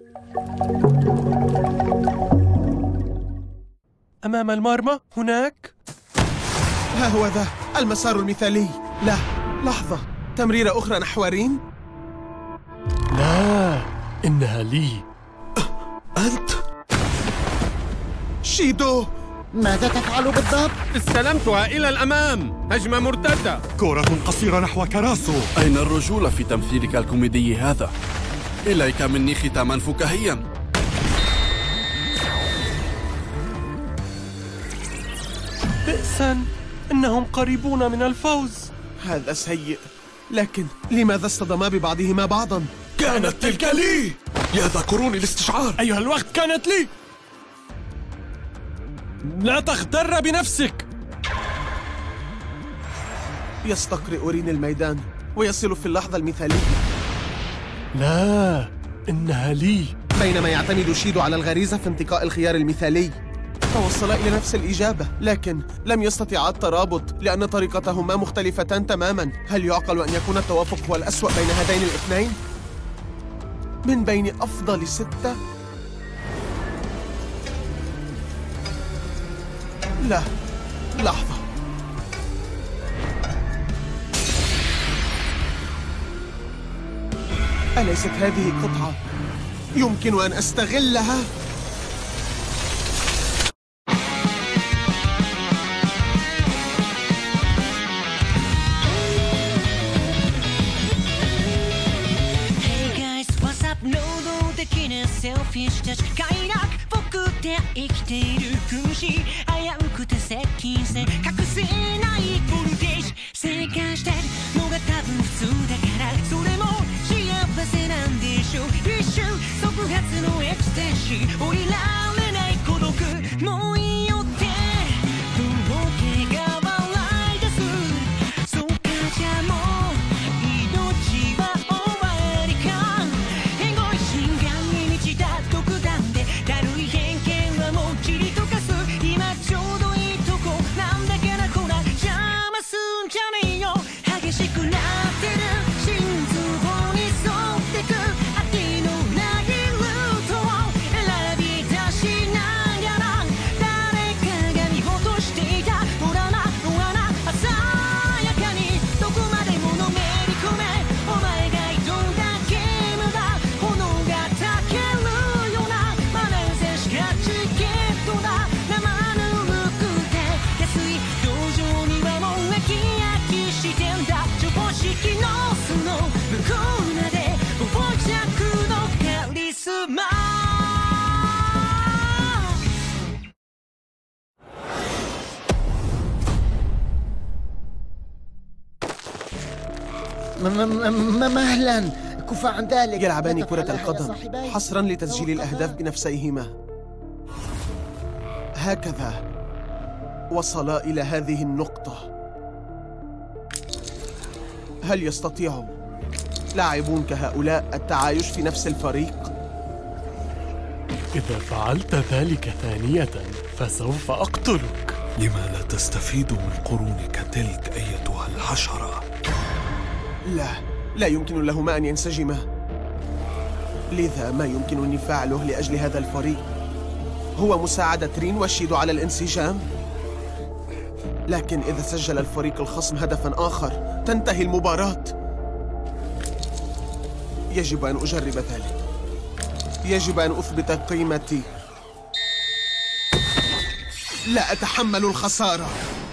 أمام المرمى هناك. ها هو ذا المسار المثالي. لا، لحظة، تمريرة أخرى نحو رين؟ لا، إنها لي. أنت؟ شيدو، ماذا تفعل بالضبط؟ استلمتها إلى الأمام. هجمة مرتدة. كرة قصيرة نحو كراسو. أين الرجولة في تمثيلك الكوميدي هذا؟ إليك مني ختاما فكاهيا. بئسا، إنهم قريبون من الفوز. هذا سيء، لكن لماذا اصطدما ببعضهما بعضا؟ كانت تلك لي. يذكروني الاستشعار. أيها الوقت كانت لي. لا تغتر بنفسك. يستقرئ رين الميدان ويصل في اللحظة المثالية. لا، إنها لي. بينما يعتمد شيدو على الغريزة في انتقاء الخيار المثالي، توصلا إلى نفس الإجابة، لكن لم يستطيعا الترابط لأن طريقتهما مختلفتان تماما. هل يعقل أن يكون التوافق هو الأسوأ بين هذين الاثنين؟ من بين أفضل 6؟ لا، لحظة. أليست هذه قطعة يمكن أن أستغلها؟ مهلا، كف عن ذلك. يلعبان كرة القدم حصرا لتسجيل الأهداف بنفسيهما. هكذا وصلا إلى هذه النقطة. هل يستطيع لاعبون كهؤلاء التعايش في نفس الفريق؟ إذا فعلت ذلك ثانية فسوف أقتلك. لما لا تستفيد من قرونك تلك أيتها الحشرة؟ لا يمكن لهما أن ينسجما، لذا ما يمكنني فعله لأجل هذا الفريق هو مساعدة رين وشيدو على الانسجام. لكن إذا سجل الفريق الخصم هدفاً آخر تنتهي المباراة. يجب أن أجرب ذلك، يجب أن أثبت قيمتي. لا أتحمل الخسارة.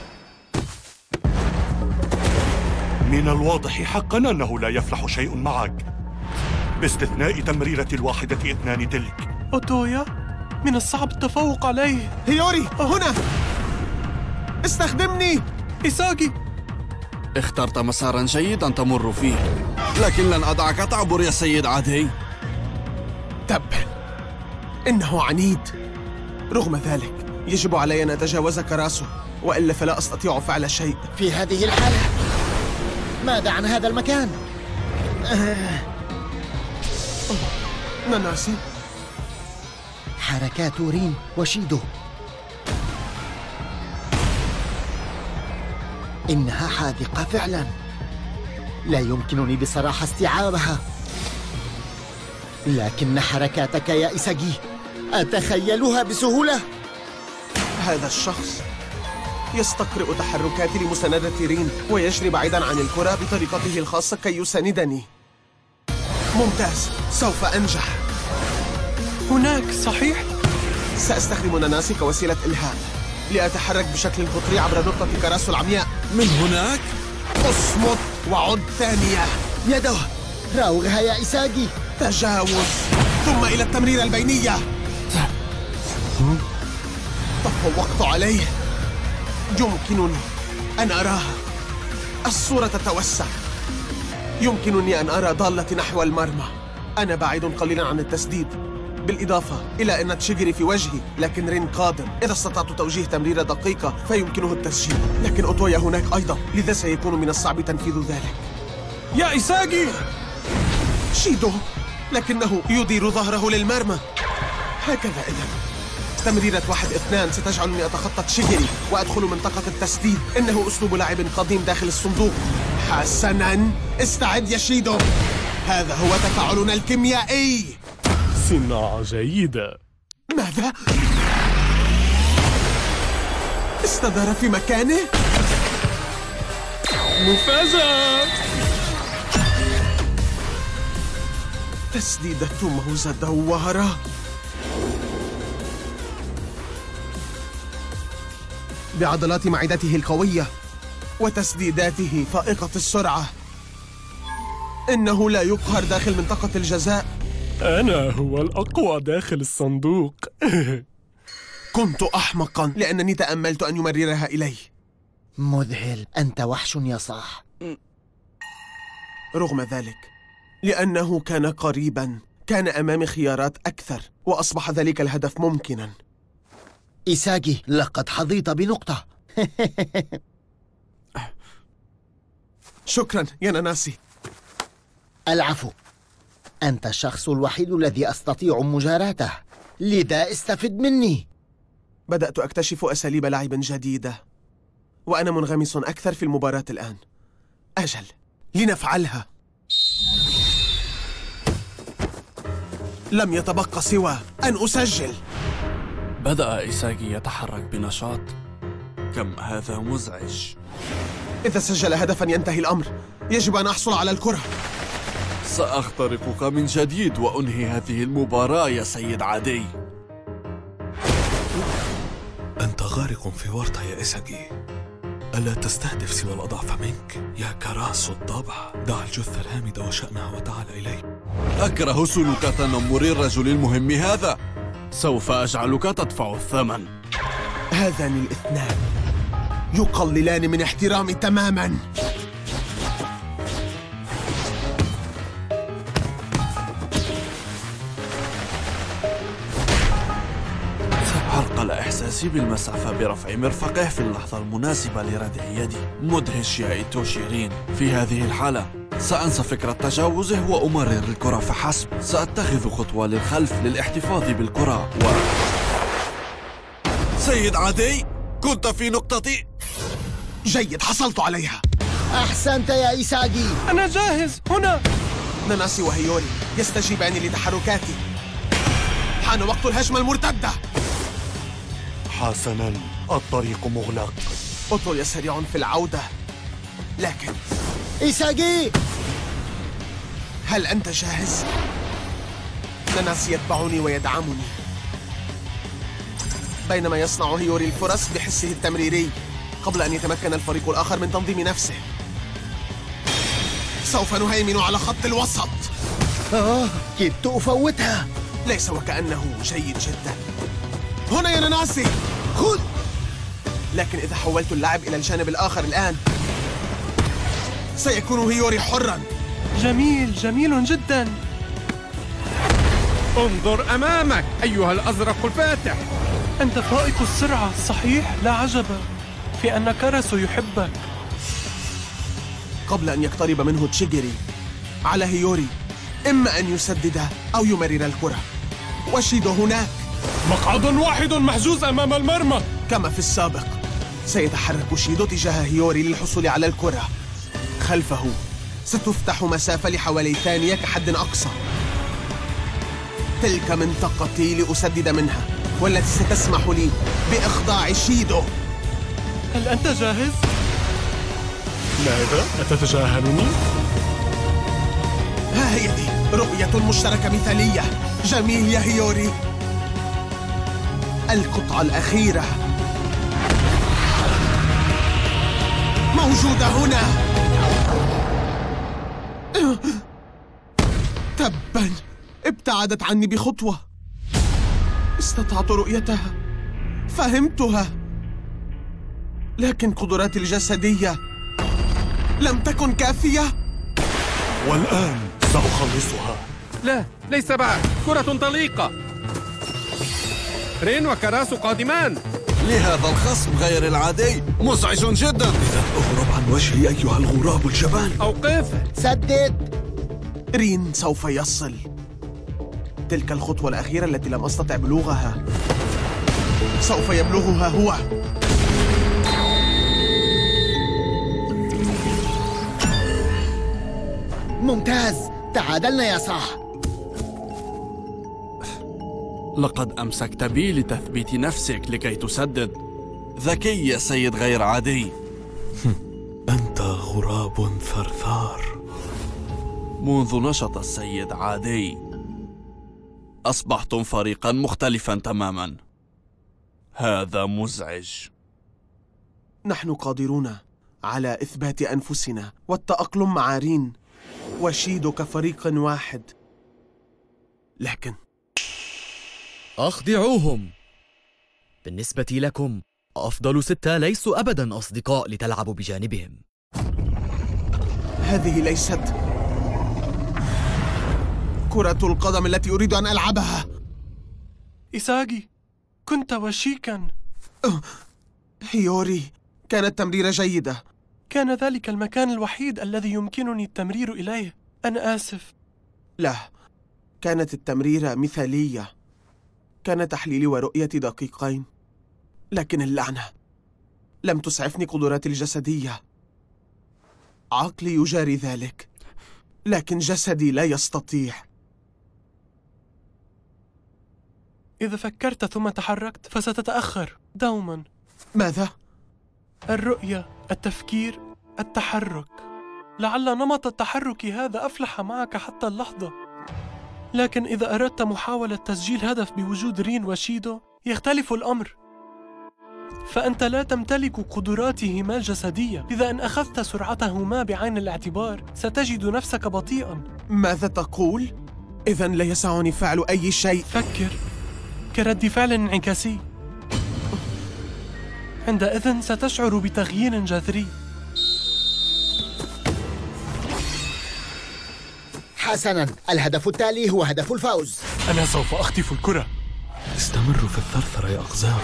من الواضح حقاً أنه لا يفلح شيء معك، باستثناء تمريرة 1-2 تلك. أوتويا، من الصعب التفوق عليه. هيوري، هنا! استخدمني! إيساغي، اخترت مساراً جيداً تمر فيه، لكن لن أدعك تعبر يا سيد عادي. تبا، إنه عنيد. رغم ذلك يجب علي أن أتجاوز كراسو، وإلا فلا أستطيع فعل شيء. في هذه الحالة ماذا عن هذا المكان؟ ناناسي، حركات رين وشيدو إنها حاذقة فعلا، لا يمكنني بصراحة استيعابها. لكن حركاتك يا إيساجي أتخيلها بسهولة. هذا الشخص يستقرئ تحركاتي لمساندة رين ويجري بعيدا عن الكرة بطريقته الخاصة كي يساندني. ممتاز، سوف أنجح. هناك صحيح؟ سأستخدم ناناسي كوسيلة إلهام لأتحرك بشكل قطري عبر نقطة كراسو العمياء. من هناك؟ اصمت وعد ثانية. يده، راوغها يا إيساجي. تجاوز، ثم إلى التمريرة البينية. تفوقت عليه. يمكنني أن أراها. الصورة تتوسع. يمكنني أن أرى ضالتي نحو المرمى. أنا بعيد قليلا عن التسديد، بالإضافة إلى أن تشيجري في وجهي، لكن رين قادم. إذا استطعت توجيه تمريرة دقيقة فيمكنه التسجيل، لكن أوتويا هناك أيضا، لذا سيكون من الصعب تنفيذ ذلك. يا إيساجي! شيدو، لكنه يدير ظهره للمرمى. هكذا إذا تمريرة 1-2 ستجعلني أتخطى تشيجري وأدخل منطقة التسديد. إنه أسلوب لاعب قديم داخل الصندوق. حسناً، استعد يا شيدو. هذا هو تفاعلنا الكيميائي. صناعة جيدة. ماذا؟ استدار في مكانه؟ مفاجأة! تسديدة مزدورة. بعضلات معدته القوية وتسديداته فائقة السرعة، إنه لا يقهر داخل منطقة الجزاء. أنا هو الأقوى داخل الصندوق. كنت أحمقاً لأنني تأملت أن يمررها إلي. مذهل، أنت وحش يا صاح. رغم ذلك، لأنه كان قريباً، كان أمامي خيارات أكثر، وأصبح ذلك الهدف ممكناً. إيساجي، لقد حظيت بنقطة. شكراً يا ناناسي. العفو، أنت الشخص الوحيد الذي أستطيع مجاراته، لذا استفد مني. بدأت أكتشف أساليب لعب جديدة، وأنا منغمس أكثر في المباراة الآن. أجل، لنفعلها. لم يتبقى سوى أن أسجل. بدأ إيساجي يتحرك بنشاط. كم هذا مزعج. إذا سجل هدفاً ينتهي الأمر. يجب أن أحصل على الكرة. سأخترقك من جديد وأنهي هذه المباراة يا سيد عادي. أنت غارق في ورطة يا إيساجي. ألا تستهدف سوى الأضعف منك يا كراس الضبع. دع الجثة الهامدة وشأنها وتعال إلي. أكره سلوك تنمر الرجل المهم هذا. سوف أجعلك تدفع الثمن. هذان الاثنان يقللان من احترامي تماماً. عرقل إحساسي بالمسافة برفع مرفقه في اللحظة المناسبة لردع يدي. مدهش يا إيتوشي رين. في هذه الحالة سأنسى فكرة تجاوزه وأمرر الكرة فحسب. سأتخذ خطوة للخلف للاحتفاظ بالكرة سيد عادي، كنت في نقطتي. جيد، حصلت عليها. أحسنت يا إيساجي. أنا جاهز هنا. ناناسي وهيوري يستجيبان لتحركاتي. حان وقت الهجمة المرتدة. حسناً، الطريق مغلق. أوتويا سريع في العودة، لكن إيساجي، هل أنت جاهز؟ ناناسي يتبعني ويدعمني، بينما يصنع هيوري الفرص بحسه التمريري قبل أن يتمكن الفريق الآخر من تنظيم نفسه. سوف نهيمن على خط الوسط. كدت أفوتها. ليس وكأنه جيد جدا. هنا يا ناناسي، خذ. لكن إذا حولت اللعب إلى الجانب الآخر الآن سيكون هيوري حرا. جميل، جميل جدا. انظر أمامك أيها الأزرق الفاتح. أنت فائق السرعة، صحيح؟ لا عجب في أن كاراسو يحبك. قبل أن يقترب منه تشيجري، على هيوري إما أن يسدد أو يمرر الكرة. وشيدو هناك. مقعد واحد محجوز أمام المرمى. كما في السابق، سيتحرك شيدو تجاه هيوري للحصول على الكرة. خلفه ستفتح مسافة لحوالي ثانية كحد أقصى. تلك منطقتي لأسدد منها، والتي ستسمح لي بإخضاع شيدو. هل أنت جاهز؟ ماذا؟ أتتجاهلني؟ ها هي دي رؤية مشتركة مثالية. جميل يا هيوري. القطعة الأخيرة موجودة هنا. تبا، ابتعدت عني بخطوة. استطعت رؤيتها، فهمتها، لكن قدراتي الجسدية لم تكن كافية. والآن سأخلصها. لا، ليس بعد. كرة طليقة. رين وكراسو قادمان. لهذا الخصم غير العادي مزعج جدا. إذا اهرب عن وجهي أيها الغراب الجبان. أوقفه. سدد. رين سوف يصل. تلك الخطوة الأخيرة التي لم أستطع بلوغها سوف يبلغها هو. ممتاز، تعادلنا يا صاح. لقد أمسكت بي لتثبيت نفسك لكي تسدد. ذكي يا سيد غير عادي. أنت غراب ثرثار. منذ نشط السيد عادي أصبحتم فريقا مختلفا تماما. هذا مزعج. نحن قادرون على إثبات أنفسنا والتأقلم مع رين وشيدو كفريق واحد، لكن أخضعوهم. بالنسبة لكم، أفضل 6 ليسوا أبداً أصدقاء لتلعبوا بجانبهم. هذه ليست كرة القدم التي أريد أن ألعبها. إيساغي، كنت وشيكاً. هيوري، كانت تمريرة جيدة. كان ذلك المكان الوحيد الذي يمكنني التمرير إليه. أنا آسف. لا، كانت التمريرة مثالية. كان تحليلي ورؤيتي دقيقين، لكن اللعنة لم تسعفني قدراتي الجسدية. عقلي يجاري ذلك، لكن جسدي لا يستطيع. إذا فكرت ثم تحركت فستتأخر دوما. ماذا؟ الرؤية، التفكير، التحرك. لعل نمط التحرك هذا أفلح معك حتى اللحظة، لكن إذا أردت محاولة تسجيل هدف بوجود رين وشيدو يختلف الأمر، فأنت لا تمتلك قدراتهما الجسدية، لذا إن أخذت سرعتهما بعين الاعتبار ستجد نفسك بطيئاً. ماذا تقول؟ إذن لا يسعني فعل أي شيء. فكر كرد فعل انعكاسي. عندئذ ستشعر بتغيير جذري. حسناً، الهدف التالي هو هدف الفوز. أنا سوف أخطف الكرة. استمروا في الثرثرة يا أقزام.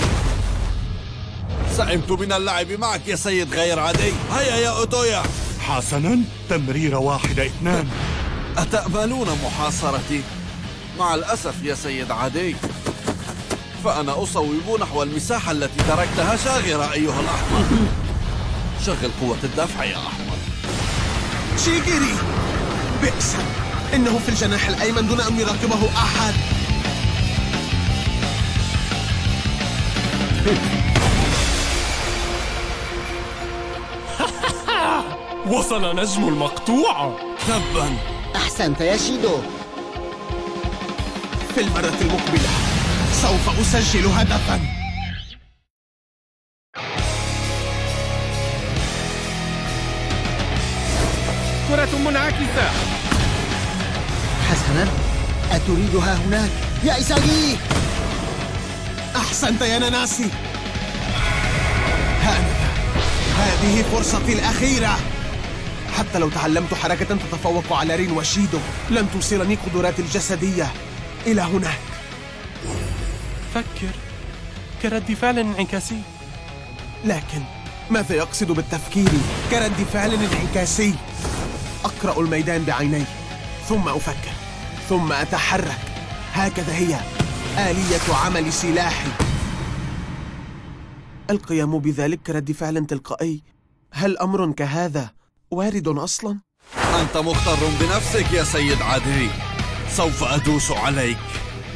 سئمت من اللعب معك يا سيد غير عادي. هيا يا أوتويا. حسناً، تمريرة 1-2. أتأملون محاصرتي؟ مع الأسف يا سيد عادي، فأنا أصوب نحو المساحة التي تركتها شاغرة أيها الأحمر. شغل قوة الدفع يا أحمر. شيجيري، بئسا، إنه في الجناح الأيمن دون أن يراقبه أحد. وصل نجم المقطوعة. تبا. أحسنت يا شيدو. في المرة المقبلة سوف أسجل هدفاً. كرة منعكسة. حسناً، أتريدها هناك يا إيساغي؟ أحسنت يا ناناسي. هانذا، هذه فرصتي الأخيرة. حتى لو تعلمت حركة تتفوق على رين وشيدو لن توصلني قدراتي الجسدية إلى هناك. فكر كرد فعل انعكاسي. لكن ماذا يقصد بالتفكير كرد فعل انعكاسي؟ أقرأ الميدان بعيني ثم أفكر ثم أتحرك. هكذا هي آلية عمل سلاحي. القيام بذلك كرد فعل تلقائي، هل أمر كهذا وارد أصلاً؟ أنت مغتر بنفسك يا سيد عادي. سوف أدوس عليك.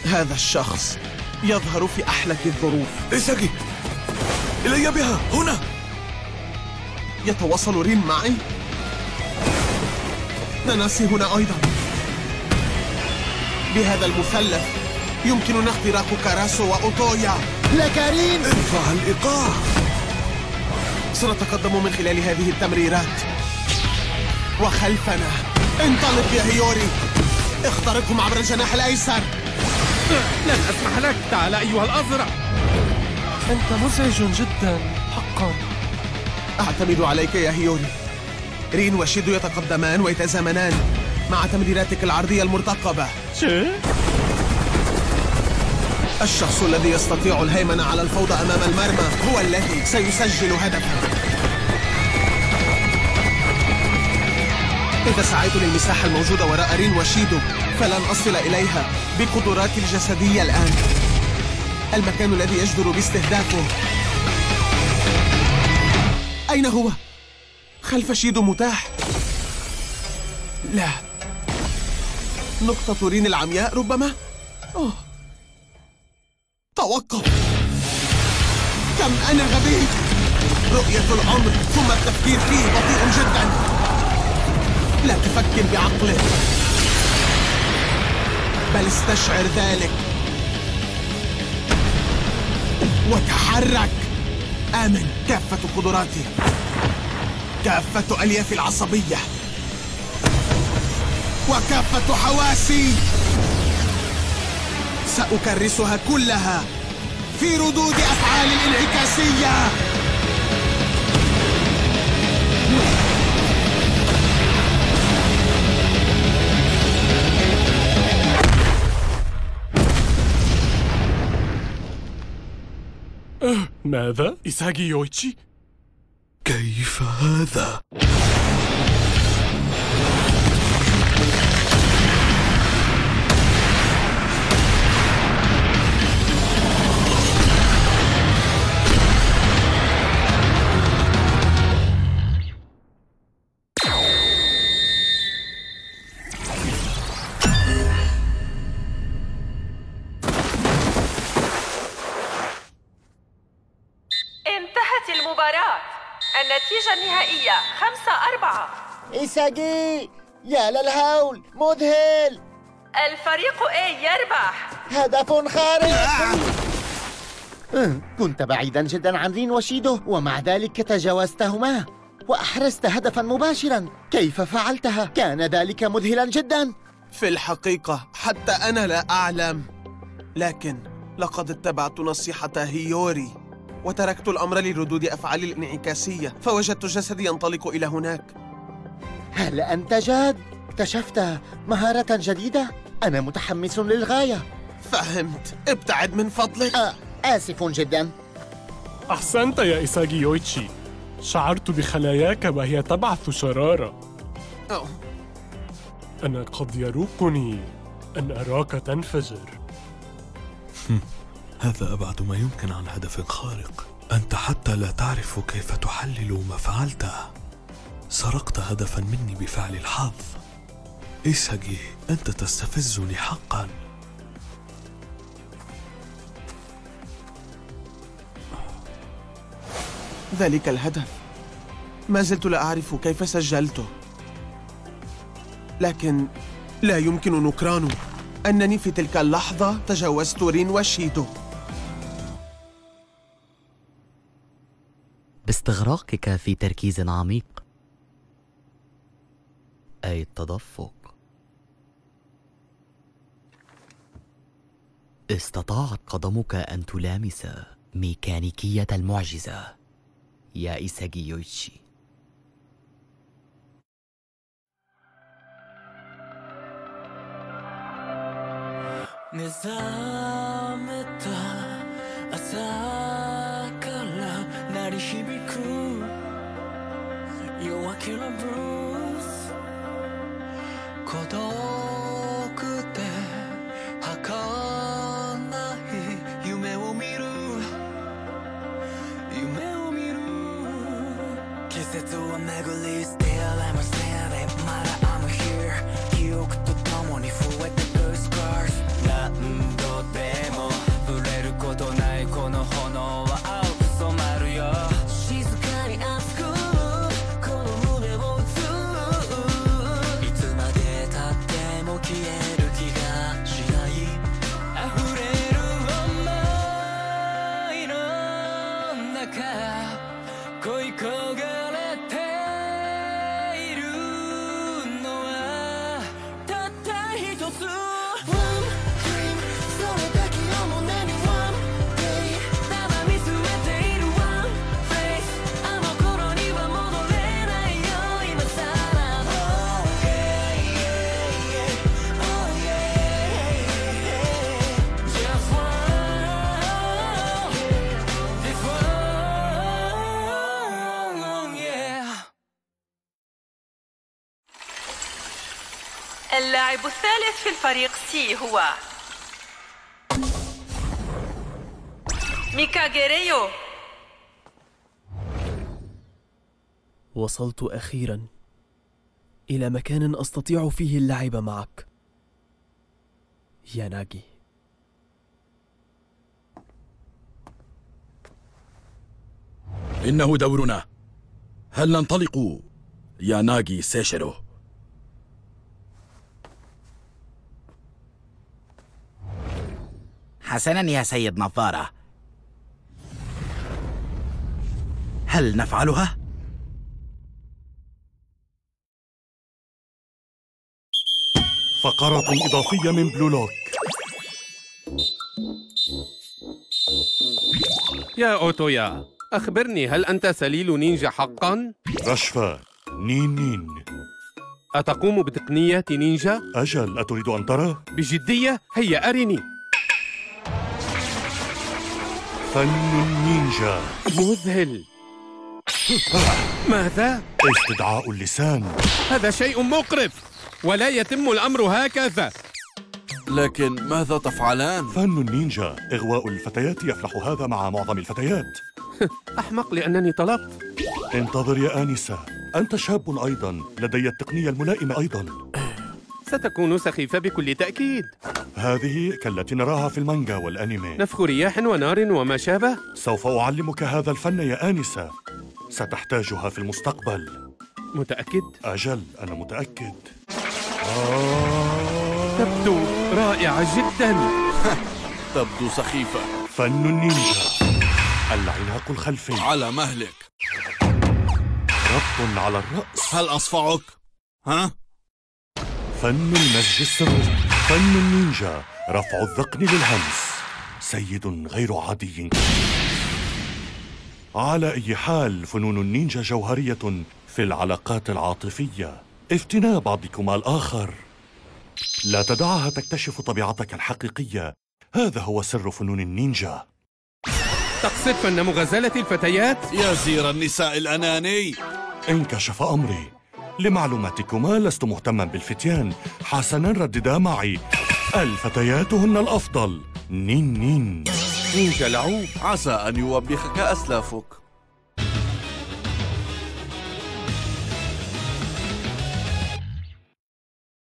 هذا الشخص يظهر في أحلك الظروف. إيساغي، إلي بها هنا. يتواصل رين معي؟ ناناسي هنا أيضا. بهذا المثلث يمكننا اختراق كاراسو وأوتويا. لك رين، ارفع الإيقاع. سنتقدم من خلال هذه التمريرات. وخلفنا انطلق يا هيوري، اخترقهم عبر الجناح الأيسر. لن أسمح لك. تعال أيها الأزرق. أنت مزعج جدا حقا. أعتمد عليك يا هيوري. رين وشيدو يتقدمان ويتزامنان مع تمريراتك العرضية المرتقبة. الشخص الذي يستطيع الهيمنة على الفوضى أمام المرمى هو الذي سيسجل هدفا. إذا سعيت للمساحة الموجودة وراء رين وشيدو فلن أصل إليها بقدراتي الجسدية الآن. المكان الذي يجدر باستهدافه أين هو؟ خلف شيدو متاح. لا، نقطة رين العمياء ربما. توقف. كم أنا غبي. رؤية الأمر ثم التفكير فيه بطيء جدا. لا تفكر بعقلك بل استشعر ذلك وتحرك. آمن. كافة قدراتي، كافة أليافي العصبية وكافة حواسي سأكرسها كلها في ردود أفعال الانعكاسية. ماذا؟ إيساغي يويتشي؟ كيف هذا؟ النتيجة النهائية 5-4. إيساغي، يا للهول، مذهل. الفريق A يربح. هدف خارق. كنت بعيدا جدا عن رين وشيدو ومع ذلك تجاوزتهما وأحرزت هدفا مباشرا. كيف فعلتها؟ كان ذلك مذهلا جدا. في الحقيقة حتى أنا لا أعلم، لكن لقد اتبعت نصيحة هيوري وتركت الأمر لردود أفعالي الانعكاسية، فوجدت جسدي ينطلق إلى هناك. هل أنت جاد؟ اكتشفت مهارة جديدة؟ أنا متحمس للغاية. فهمت. ابتعد من فضلك. آسف جدا. أحسنت يا إيساغي يويتشي. شعرت بخلاياك وهي تبعث شرارة. أنا قد يروقني أن أراك تنفجر. هذا أبعد ما يمكن عن هدف خارق. أنت حتى لا تعرف كيف تحلل ما فعلته. سرقت هدفا مني بفعل الحظ. إيساغي، أنت تستفزني حقا. ذلك الهدف ما زلت لا أعرف كيف سجلته، لكن لا يمكن نكرانه أنني في تلك اللحظة تجاوزت رين وشيدو. باستغراقك في تركيز عميق، أي التدفق، استطاعت قدمك أن تلامس ميكانيكية المعجزة يا إيساغي يويتشي. اللاعب الثالث في الفريق سي هو ميكا جيريو. وصلت أخيراً إلى مكان أستطيع فيه اللعب معك يا ناجي. إنه دورنا. هل ننطلق يا ناجي سيشيرو؟ حسناً يا سيد نظارة، هل نفعلها؟ فقرة إضافية من بلولوك. يا أوتويا، أخبرني، هل أنت سليل نينجا حقاً؟ رشفة نين. أتقوم بتقنية نينجا؟ أجل، أتريد أن ترى؟ بجدية؟ هيا أرني. فن النينجا. مذهل. ماذا؟ استدعاء اللسان. هذا شيء مقرف، ولا يتم الأمر هكذا. لكن ماذا تفعلان؟ فن النينجا، إغواء الفتيات يفلح هذا مع معظم الفتيات. أحمق لأنني طلبت. انتظر يا آنسة، أنت شاب أيضا، لدي التقنية الملائمة أيضا. ستكون سخيفة بكل تأكيد. هذه كالتي نراها في المانجا والأنمي. نفخ رياح ونار وما شابه. سوف أعلمك هذا الفن يا آنسة، ستحتاجها في المستقبل. متأكد؟ أجل، أنا متأكد. تبدو رائعة جدا. تبدو سخيفة. فن النينجا، العناق الخلفي على مهلك. ربط على الرأس. هل أصفعك؟ ها؟ فن المزج السري. فن النينجا، رفع الذقن للهمس. سيد غير عادي. على أي حال، فنون النينجا جوهرية في العلاقات العاطفية. افتناء بعضكما الآخر. لا تدعها تكتشف طبيعتك الحقيقية. هذا هو سر فنون النينجا. تقصد فن مغازلة الفتيات؟ يا زير النساء الأناني. انكشف أمري. لمعلوماتكما، لست مهتما بالفتيان. حسنا، رددا معي. الفتيات هن الأفضل. نين. نينجا لعوب. عسى أن يوبخك أسلافك.